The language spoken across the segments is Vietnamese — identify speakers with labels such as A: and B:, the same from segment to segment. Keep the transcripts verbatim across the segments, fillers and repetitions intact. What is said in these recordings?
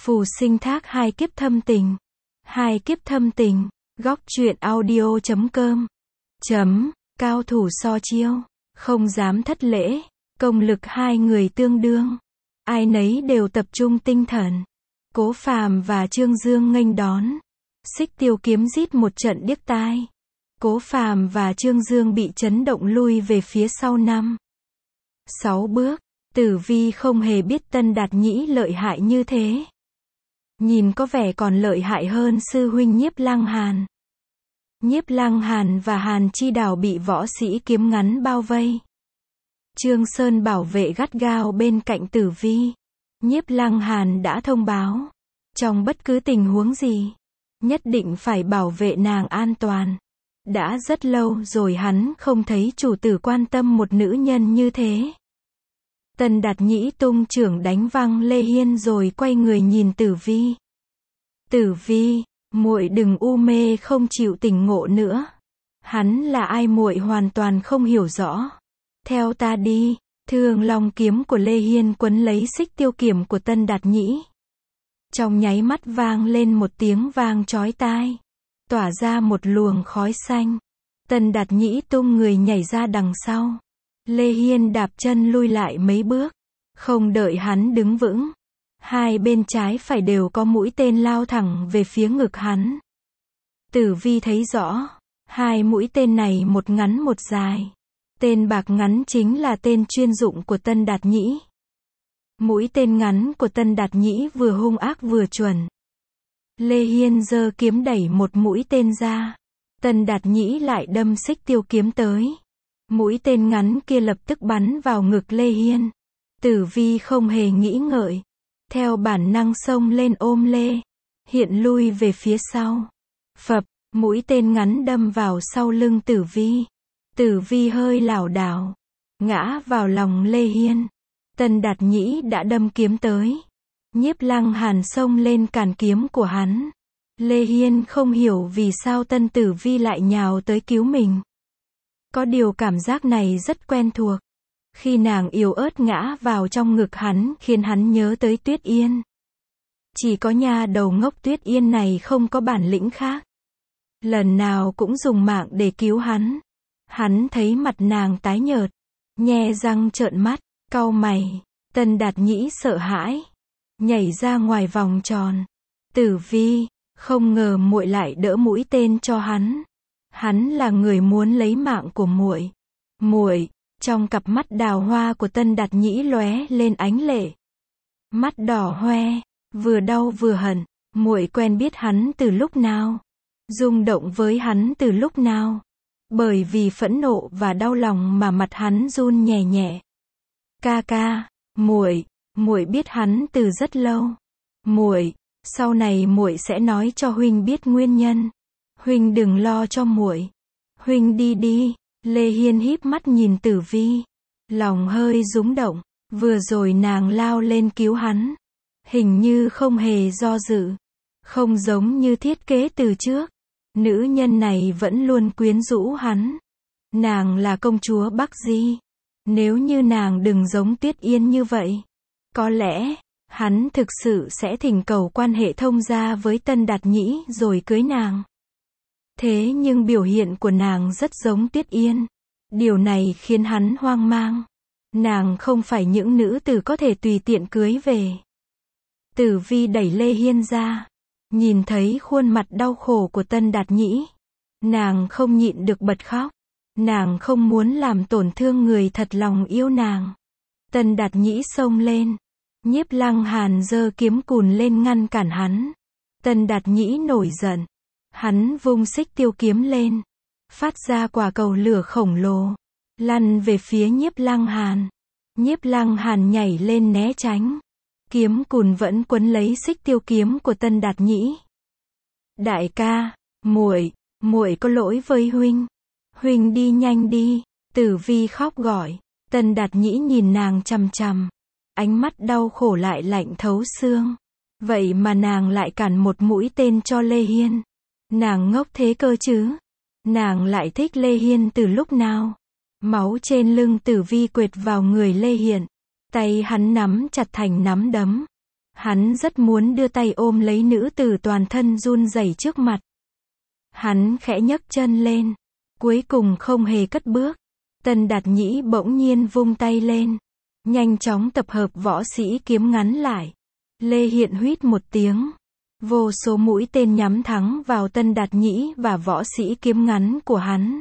A: Phù sinh thác hai kiếp thâm tình. Hai kiếp thâm tình. Góc truyện audio chấm com. Chấm. Cao thủ so chiêu. Không dám thất lễ. Công lực hai người tương đương. Ai nấy đều tập trung tinh thần. Cố Phàm và Trương Dương nghênh đón. Xích Tiêu kiếm rít một trận điếc tai. Cố Phàm và Trương Dương bị chấn động lui về phía sau năm, sáu bước. Tử Vi không hề biết Tân Đạt Nhĩ lợi hại như thế. Nhìn có vẻ còn lợi hại hơn sư huynh Nhiếp Lăng Hàn. Nhiếp Lăng Hàn và Hàn Chi Đào bị võ sĩ kiếm ngắn bao vây. Trương Sơn bảo vệ gắt gao bên cạnh Tử Vi. Nhiếp Lăng Hàn đã thông báo, trong bất cứ tình huống gì, nhất định phải bảo vệ nàng an toàn. Đã rất lâu rồi hắn không thấy chủ tử quan tâm một nữ nhân như thế. Tân Đạt Nhĩ tung chưởng đánh văng Lê Hiên rồi quay người nhìn Tử Vi. Tử Vi, muội đừng u mê không chịu tỉnh ngộ nữa. Hắn là ai muội hoàn toàn không hiểu rõ. Theo ta đi. Thương Long kiếm của Lê Hiên quấn lấy Xích Tiêu kiếm của Tân Đạt Nhĩ. Trong nháy mắt vang lên một tiếng vang chói tai, tỏa ra một luồng khói xanh. Tân Đạt Nhĩ tung người nhảy ra đằng sau. Lê Hiên đạp chân lui lại mấy bước, không đợi hắn đứng vững. Hai bên trái phải đều có mũi tên lao thẳng về phía ngực hắn. Tử Vi thấy rõ, hai mũi tên này một ngắn một dài. Tên bạc ngắn chính là tên chuyên dụng của Tân Đạt Nhĩ. Mũi tên ngắn của Tân Đạt Nhĩ vừa hung ác vừa chuẩn. Lê Hiên giơ kiếm đẩy một mũi tên ra. Tân Đạt Nhĩ lại đâm Xích Tiêu kiếm tới. Mũi tên ngắn kia lập tức bắn vào ngực Lê Hiên. Tử Vi không hề nghĩ ngợi, theo bản năng xông lên ôm Lê Hiện lui về phía sau. Phập, mũi tên ngắn đâm vào sau lưng Tử Vi. Tử Vi hơi lảo đảo, ngã vào lòng Lê Hiên. Tân Đạt Nhĩ đã đâm kiếm tới. Nhiếp Lăng Hàn xông lên cản kiếm của hắn. Lê Hiên không hiểu vì sao Tân Tử Vi lại nhào tới cứu mình. Có điều cảm giác này rất quen thuộc. Khi nàng yếu ớt ngã vào trong ngực hắn khiến hắn nhớ tới Tuyết Yên. Chỉ có nha đầu ngốc Tuyết Yên này không có bản lĩnh khác. Lần nào cũng dùng mạng để cứu hắn. Hắn thấy mặt nàng tái nhợt, nhe răng trợn mắt, cau mày. Tân Đạt Nhĩ sợ hãi, nhảy ra ngoài vòng tròn. Tử Vi, không ngờ muội lại đỡ mũi tên cho hắn. Hắn là người muốn lấy mạng của muội. Muội, trong cặp mắt đào hoa của Tân Đạt Nhĩ lóe lên ánh lệ. Mắt đỏ hoe, vừa đau vừa hận. Muội quen biết hắn từ lúc nào? Rung động với hắn từ lúc nào? Bởi vì phẫn nộ và đau lòng mà mặt hắn run nhẹ nhẹ. Ca ca, muội, muội biết hắn từ rất lâu. Muội, sau này muội sẽ nói cho huynh biết nguyên nhân. Huynh đừng lo cho muội. Huynh đi đi. Lê Hiên híp mắt nhìn Tử Vi, lòng hơi rúng động. Vừa rồi nàng lao lên cứu hắn, hình như không hề do dự, không giống như thiết kế từ trước. Nữ nhân này vẫn luôn quyến rũ hắn. Nàng là công chúa Bắc Di. Nếu như nàng đừng giống Tuyết Yên như vậy, có lẽ hắn thực sự sẽ thỉnh cầu quan hệ thông gia với Tân Đạt Nhĩ rồi cưới nàng. Thế nhưng biểu hiện của nàng rất giống Tuyết Yên. Điều này khiến hắn hoang mang. Nàng không phải những nữ tử có thể tùy tiện cưới về. Tử Vi đẩy Lê Hiên ra, nhìn thấy khuôn mặt đau khổ của Tân Đạt Nhĩ. Nàng không nhịn được bật khóc. Nàng không muốn làm tổn thương người thật lòng yêu nàng. Tân Đạt Nhĩ xông lên. Nhiếp Lăng Hàn giơ kiếm cùn lên ngăn cản hắn. Tân Đạt Nhĩ nổi giận. Hắn vung Xích Tiêu kiếm lên, phát ra quả cầu lửa khổng lồ, lăn về phía Nhiếp Lăng Hàn. Nhiếp Lăng Hàn nhảy lên né tránh. Kiếm cùn vẫn quấn lấy Xích Tiêu kiếm của Tân Đạt Nhĩ. Đại ca, muội, muội có lỗi với huynh. Huynh đi nhanh đi. Tử Vi khóc gọi. Tân Đạt Nhĩ nhìn nàng chằm chằm, ánh mắt đau khổ lại lạnh thấu xương. Vậy mà nàng lại cản một mũi tên cho Lê Hiên. Nàng ngốc thế cơ chứ? Nàng lại thích Lê Hiên từ lúc nào? Máu trên lưng Tử Vi quệt vào người Lê Hiên. Tay hắn nắm chặt thành nắm đấm. Hắn rất muốn đưa tay ôm lấy nữ tử toàn thân run rẩy trước mặt. Hắn khẽ nhấc chân lên, cuối cùng không hề cất bước. Tân Đạt Nhĩ bỗng nhiên vung tay lên, nhanh chóng tập hợp võ sĩ kiếm ngắn lại. Lê Hiện huýt một tiếng, vô số mũi tên nhắm thẳng vào Tân Đạt Nhĩ và võ sĩ kiếm ngắn của hắn.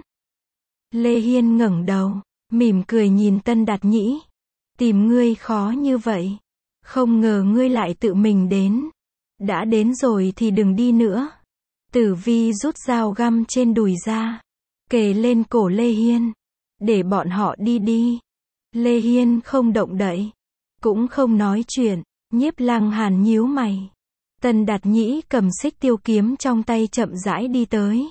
A: Lê Hiên ngẩng đầu, mỉm cười nhìn Tân Đạt Nhĩ. Tìm ngươi khó như vậy, không ngờ ngươi lại tự mình đến. Đã đến rồi thì đừng đi nữa. Tử Vi rút dao găm trên đùi ra, kề lên cổ Lê Hiên. Để bọn họ đi đi. Lê Hiên không động đậy, cũng không nói chuyện. Nhiếp Lăng Hàn nhíu mày. Tân Đạt Nhĩ cầm xích tiêu kiếm trong tay chậm rãi đi tới.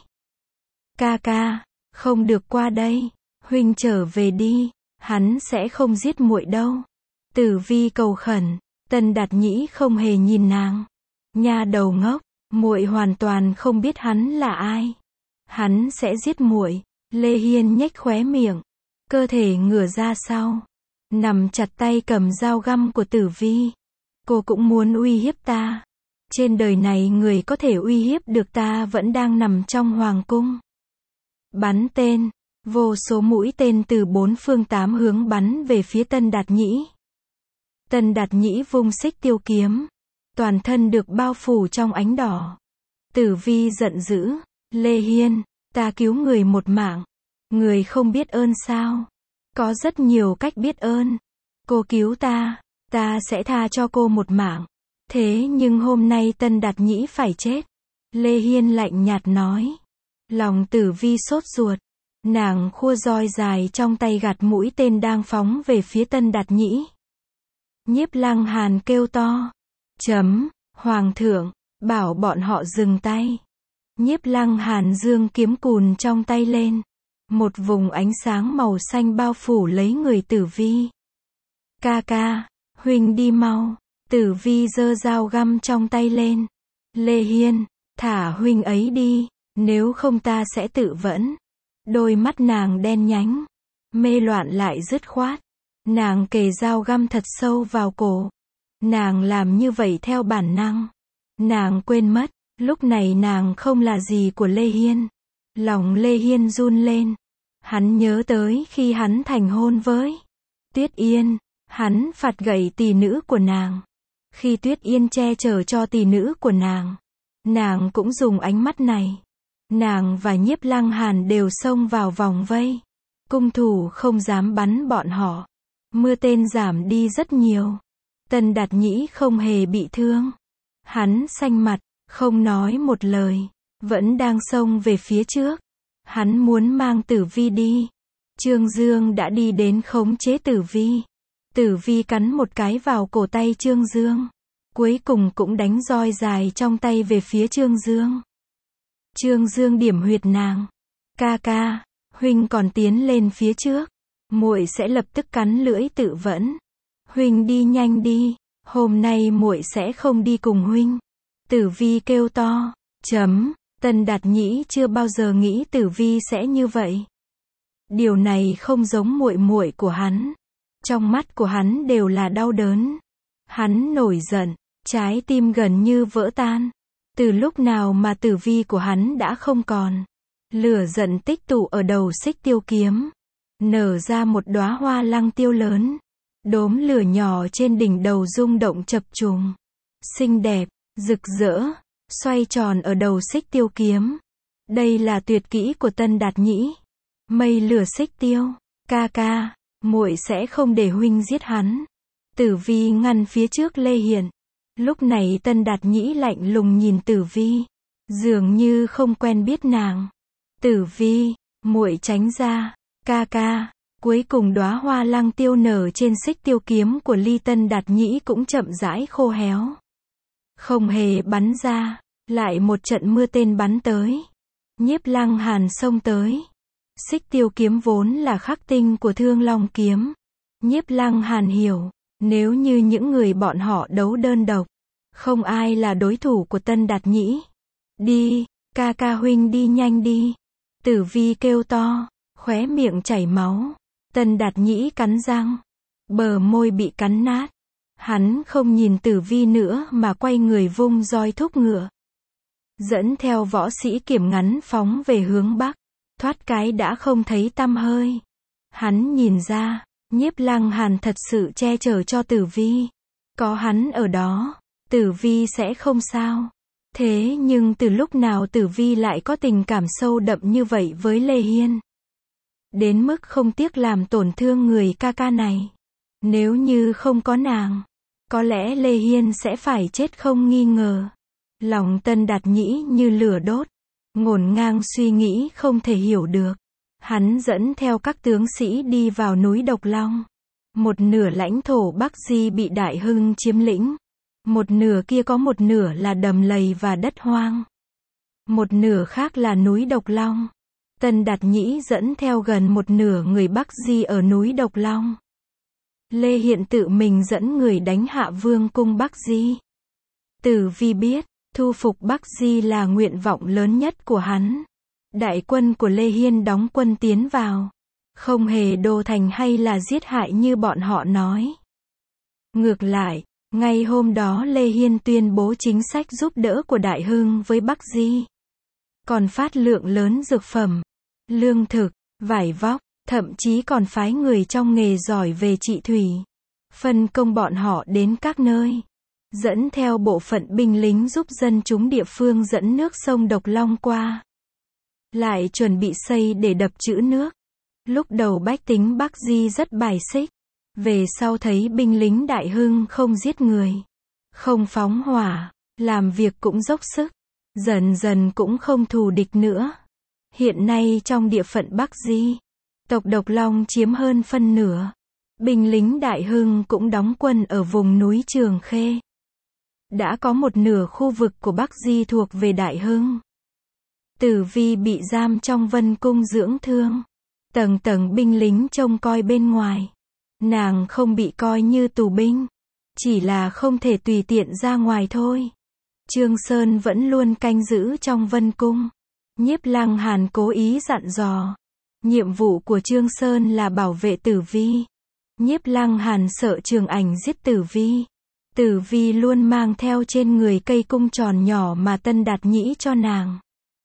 A: Ca ca, không được qua đây. Huynh trở về đi, hắn sẽ không giết muội đâu. Tử Vi cầu khẩn. Tân Đạt Nhĩ không hề nhìn nàng. Nha đầu ngốc, muội hoàn toàn không biết hắn là ai. Hắn sẽ giết muội. Lê Hiên nhếch khóe miệng, cơ thể ngửa ra sau, nằm chặt tay cầm dao găm của Tử Vi. Cô cũng muốn uy hiếp ta. Trên đời này người có thể uy hiếp được ta vẫn đang nằm trong hoàng cung. Bắn tên, vô số mũi tên từ bốn phương tám hướng bắn về phía Tân Đạt Nhĩ. Tân Đạt Nhĩ vung xích tiêu kiếm, toàn thân được bao phủ trong ánh đỏ. Tử Vi giận dữ, Lê Hiên, ta cứu người một mạng. Người không biết ơn sao? Có rất nhiều cách biết ơn. Cô cứu ta, ta sẽ tha cho cô một mạng. Thế nhưng hôm nay Tân Đạt Nhĩ phải chết. Lê Hiên lạnh nhạt nói. Lòng Tử Vi sốt ruột. Nàng khua roi dài trong tay gạt mũi tên đang phóng về phía Tân Đạt Nhĩ. Nhiếp Lăng Hàn kêu to. Chấm, Hoàng thượng, bảo bọn họ dừng tay. Nhiếp Lăng Hàn giương kiếm cùn trong tay lên. Một vùng ánh sáng màu xanh bao phủ lấy người Tử Vi. Ca ca, huynh đi mau. Tử Vi giơ dao găm trong tay lên. Lê Hiên, thả huynh ấy đi, nếu không ta sẽ tự vẫn. Đôi mắt nàng đen nhánh, mê loạn lại dứt khoát. Nàng kề dao găm thật sâu vào cổ. Nàng làm như vậy theo bản năng. Nàng quên mất, lúc này nàng không là gì của Lê Hiên. Lòng Lê Hiên run lên. Hắn nhớ tới khi hắn thành hôn với Tuyết Yên. Hắn phạt gậy tỷ nữ của nàng. Khi Tuyết Yên che chở cho tỷ nữ của nàng, nàng cũng dùng ánh mắt này. Nàng và Nhiếp Lăng Hàn đều xông vào vòng vây. Cung thủ không dám bắn bọn họ. Mưa tên giảm đi rất nhiều. Tân Đạt Nhĩ không hề bị thương. Hắn xanh mặt, không nói một lời, vẫn đang xông về phía trước. Hắn muốn mang Tử Vi đi. Trương Dương đã đi đến khống chế Tử Vi. Tử Vi cắn một cái vào cổ tay Trương Dương. Cuối cùng cũng đánh roi dài trong tay về phía Trương Dương. Trương Dương điểm huyệt nàng. Ca ca, huynh còn tiến lên phía trước. Muội sẽ lập tức cắn lưỡi tự vẫn. Huynh đi nhanh đi, hôm nay muội sẽ không đi cùng huynh. Tử Vi kêu to. Chấm, Tân Đạt Nhĩ chưa bao giờ nghĩ Tử Vi sẽ như vậy. Điều này không giống muội muội của hắn. Trong mắt của hắn đều là đau đớn. Hắn nổi giận, trái tim gần như vỡ tan. Từ lúc nào mà Tử Vi của hắn đã không còn. Lửa giận tích tụ ở đầu xích tiêu kiếm, nở ra một đóa hoa lăng tiêu lớn. Đốm lửa nhỏ trên đỉnh đầu rung động chập trùng, xinh đẹp, rực rỡ, xoay tròn ở đầu xích tiêu kiếm. Đây là tuyệt kỹ của Tân Đạt Nhĩ. Mây lửa xích tiêu. Ca ca, muội sẽ không để huynh giết hắn. Tử Vi ngăn phía trước Lê Hiển. Lúc này Tân Đạt Nhĩ lạnh lùng nhìn Tử Vi, dường như không quen biết nàng. Tử Vi, muội tránh ra. Ca ca. Cuối cùng đóa hoa lăng tiêu nở trên xích tiêu kiếm của Ly Tân Đạt Nhĩ cũng chậm rãi khô héo. Không hề bắn ra, lại một trận mưa tên bắn tới. Nhiếp Lăng Hàn xông tới. Xích tiêu kiếm vốn là khắc tinh của Thương Long kiếm. Nhiếp Lăng Hàn hiểu, nếu như những người bọn họ đấu đơn độc, không ai là đối thủ của Tân Đạt Nhĩ. Đi, ca ca huynh đi nhanh đi. Tử Vi kêu to, khóe miệng chảy máu. Tân Đạt Nhĩ cắn răng, bờ môi bị cắn nát. Hắn không nhìn Tử Vi nữa mà quay người vung roi thúc ngựa. Dẫn theo võ sĩ kiểm ngắn phóng về hướng Bắc. Thoát cái đã không thấy tăm hơi. Hắn nhìn ra, Nhiếp Lăng Hàn thật sự che chở cho Tử Vi. Có hắn ở đó, Tử Vi sẽ không sao. Thế nhưng từ lúc nào Tử Vi lại có tình cảm sâu đậm như vậy với Lê Hiên? Đến mức không tiếc làm tổn thương người ca ca này. Nếu như không có nàng, có lẽ Lê Hiên sẽ phải chết không nghi ngờ. Lòng Tân Đạt Nhĩ như lửa đốt, ngổn ngang suy nghĩ không thể hiểu được. Hắn dẫn theo các tướng sĩ đi vào núi Độc Long. Một nửa lãnh thổ Bắc Di bị Đại Hưng chiếm lĩnh. Một nửa kia có một nửa là đầm lầy và đất hoang. Một nửa khác là núi Độc Long. Tân Đạt Nhĩ dẫn theo gần một nửa người Bắc Di ở núi Độc Long. Lê Hiện tự mình dẫn người đánh hạ vương cung Bắc Di. Tử Vi biết, thu phục Bắc Di là nguyện vọng lớn nhất của hắn. Đại quân của Lê Hiên đóng quân tiến vào. Không hề đô thành hay là giết hại như bọn họ nói. Ngược lại, ngay hôm đó Lê Hiên tuyên bố chính sách giúp đỡ của Đại Hưng với Bắc Di. Còn phát lượng lớn dược phẩm, lương thực, vải vóc, thậm chí còn phái người trong nghề giỏi về trị thủy. Phân công bọn họ đến các nơi. Dẫn theo bộ phận binh lính giúp dân chúng địa phương dẫn nước sông Độc Long qua. Lại chuẩn bị xây để đập trữ nước. Lúc đầu bách tính Bắc Di rất bài xích. Về sau thấy binh lính Đại Hưng không giết người, không phóng hỏa, làm việc cũng dốc sức. Dần dần cũng không thù địch nữa. Hiện nay trong địa phận Bắc Di, tộc Độc Long chiếm hơn phân nửa. Binh lính Đại Hưng cũng đóng quân ở vùng núi Trường Khê. Đã có một nửa khu vực của Bắc Di thuộc về Đại Hưng. Tử Vi bị giam trong Vân Cung dưỡng thương. Tầng tầng binh lính trông coi bên ngoài. Nàng không bị coi như tù binh. Chỉ là không thể tùy tiện ra ngoài thôi. Trương Sơn vẫn luôn canh giữ trong Vân Cung. Nhiếp Lăng Hàn cố ý dặn dò. Nhiệm vụ của Trương Sơn là bảo vệ Tử Vi. Nhiếp Lăng Hàn sợ Trường Ảnh giết Tử Vi. Tử Vi luôn mang theo trên người cây cung tròn nhỏ mà Tân Đạt Nhĩ cho nàng.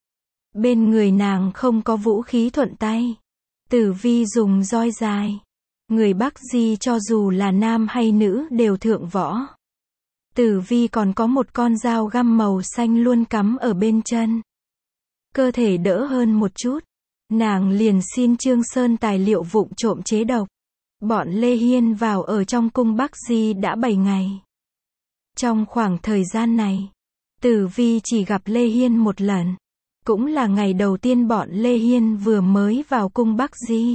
A: Bên người nàng không có vũ khí thuận tay. Tử Vi dùng roi dài. Người Bắc Di cho dù là nam hay nữ đều thượng võ. Tử Vi còn có một con dao găm màu xanh luôn cắm ở bên chân. Cơ thể đỡ hơn một chút. Nàng liền xin Trương Sơn tài liệu vụng trộm chế độc. Bọn Lê Hiên vào ở trong cung Bắc Di đã bảy ngày. Trong khoảng thời gian này, Tử Vi chỉ gặp Lê Hiên một lần. Cũng là ngày đầu tiên bọn Lê Hiên vừa mới vào cung Bắc Di.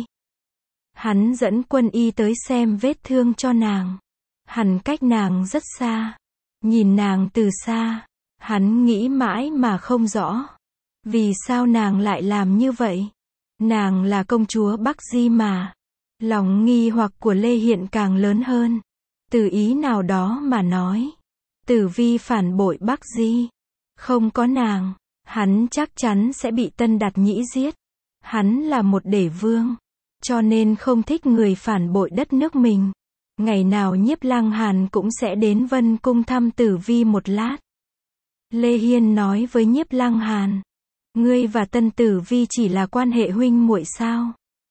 A: Hắn dẫn quân y tới xem vết thương cho nàng. Hắn cách nàng rất xa. Nhìn nàng từ xa, hắn nghĩ mãi mà không rõ. Vì sao nàng lại làm như vậy? Nàng là công chúa Bắc Di mà. Lòng nghi hoặc của Lê Hiện càng lớn hơn. Từ ý nào đó mà nói, Tử Vi phản bội Bắc Di. Không có nàng, hắn chắc chắn sẽ bị Tân Đạt Nhĩ giết. Hắn là một đế vương, cho nên không thích người phản bội đất nước mình. Ngày nào Nhiếp Lăng Hàn cũng sẽ đến Vân Cung thăm Tử Vi một lát. Lê Hiên nói với Nhiếp Lăng Hàn, ngươi và Tân Tử Vi chỉ là quan hệ huynh muội sao?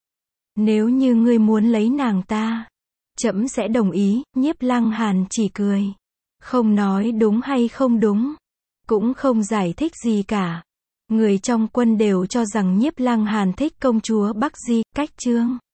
A: Nếu như ngươi muốn lấy nàng ta, trẫm sẽ đồng ý. Nhiếp Lăng Hàn chỉ cười, không nói đúng hay không đúng, cũng không giải thích gì cả. Người trong quân đều cho rằng Nhiếp Lăng Hàn thích công chúa Bắc Di. Cách chương